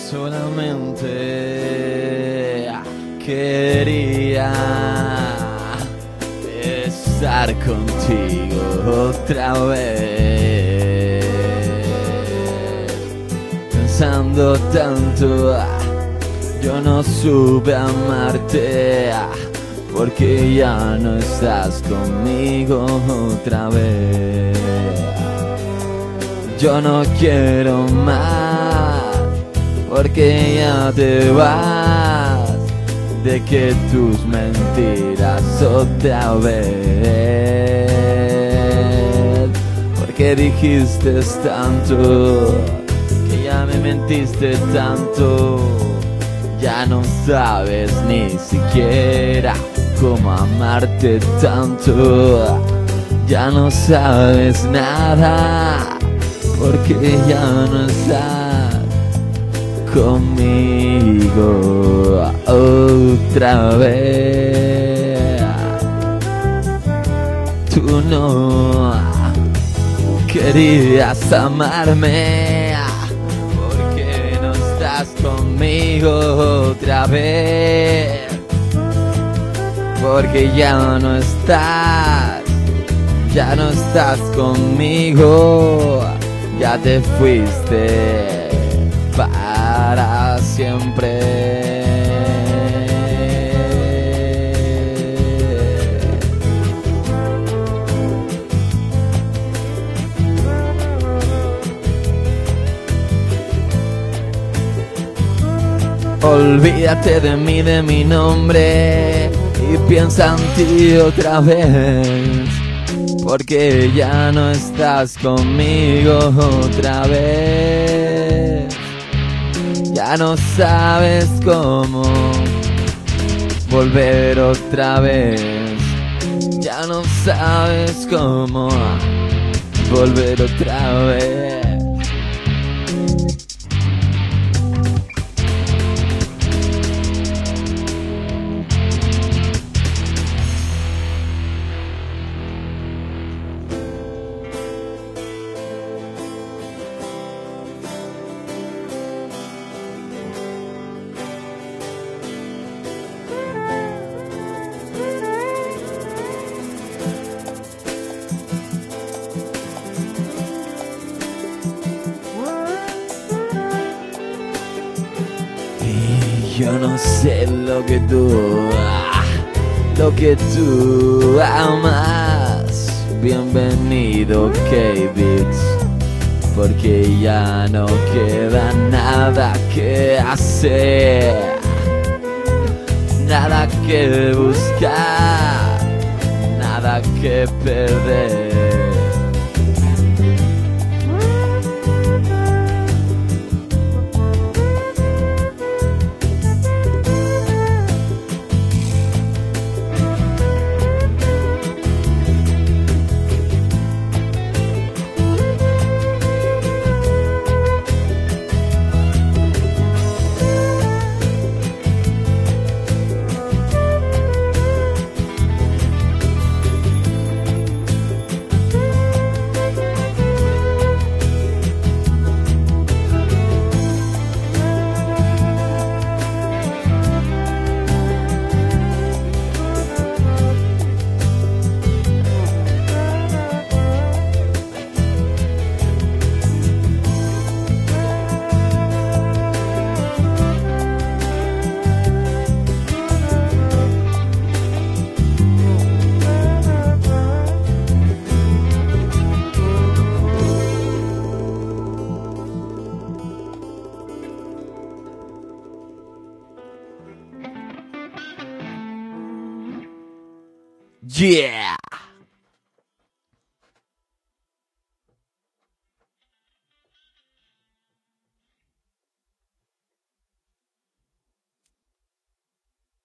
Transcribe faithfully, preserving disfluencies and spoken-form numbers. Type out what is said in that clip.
Solamente quería estar contigo otra vez, pensando tanto, yo no supe amarte, porque ya no estás conmigo otra vez. Yo no quiero más, porque ya te vas, de que tus mentiras otra vez. Porque dijiste tanto, que ya me mentiste tanto, ya no sabes ni siquiera cómo amarte tanto. Ya no sabes nada, porque ya no estás conmigo otra vez. Tú no querías amarme, porque no estás conmigo otra vez. Porque ya no estás, ya no estás conmigo, ya te fuiste para siempre. Olvídate de mí, de mi nombre, y piensa en ti otra vez, porque ya no estás conmigo otra vez. Ya no sabes cómo volver otra vez. Ya no sabes cómo volver otra vez. Yo no sé lo que tú, lo que tú amas. Bienvenido K-Beats, porque ya no queda nada que hacer, nada que buscar, nada que perder. Yeah!